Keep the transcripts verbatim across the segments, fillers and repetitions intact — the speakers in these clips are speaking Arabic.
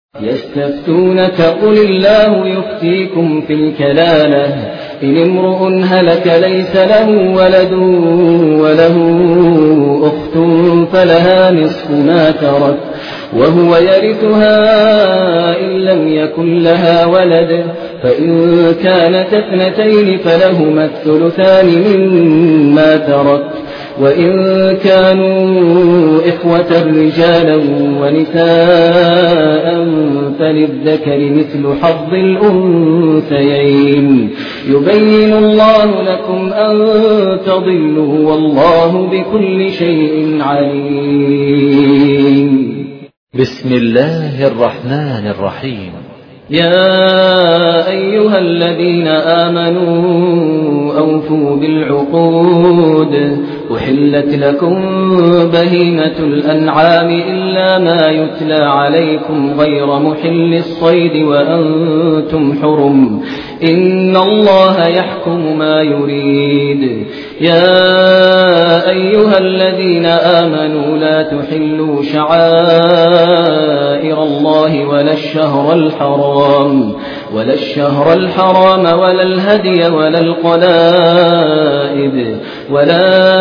يستفتونك قل الله يفتيكم في الكلالة إن امرؤ هلك ليس له ولد وله أخت فلها نصف ما ترك وهو يرثها إن لم يكن لها ولد فإن كانت اثنتين فلهما الثلثان مما ترك وإن كانوا إخوة رجالا ونساء فللذكر مثل حظ الأنثيين يبين الله لكم أن تضلوا والله بكل شيء عليم. بسم الله الرحمن الرحيم. يا أيها الذين آمنوا أوفوا بالعقود أحلت لكم بهيمة الأنعام إلا ما يتلى عليكم غير محل الصيد وأنتم حرم إن الله يحكم ما يريد. يا أيها الذين آمنوا لا تحلوا شعائر الله ولا الشهر الحرام ولا الشهر الحرام ولا الهدي ولا القلائد ولا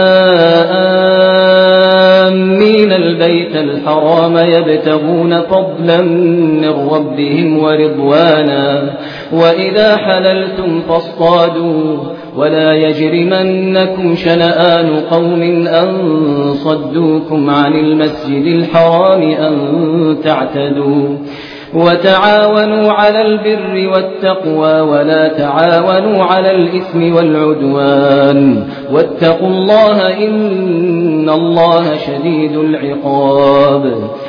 آمين البيت الحرام يبتغون فضلا من ربهم ورضوانا وإذا حللتم فاصطادوا ولا يجرمنكم شنآن قوم أن صدوكم عن المسجد الحرام أن تعتدوا وتعاونوا على البر والتقوى ولا تعاونوا على الإثم والعدوان واتقوا الله إن الله شديد العقاب.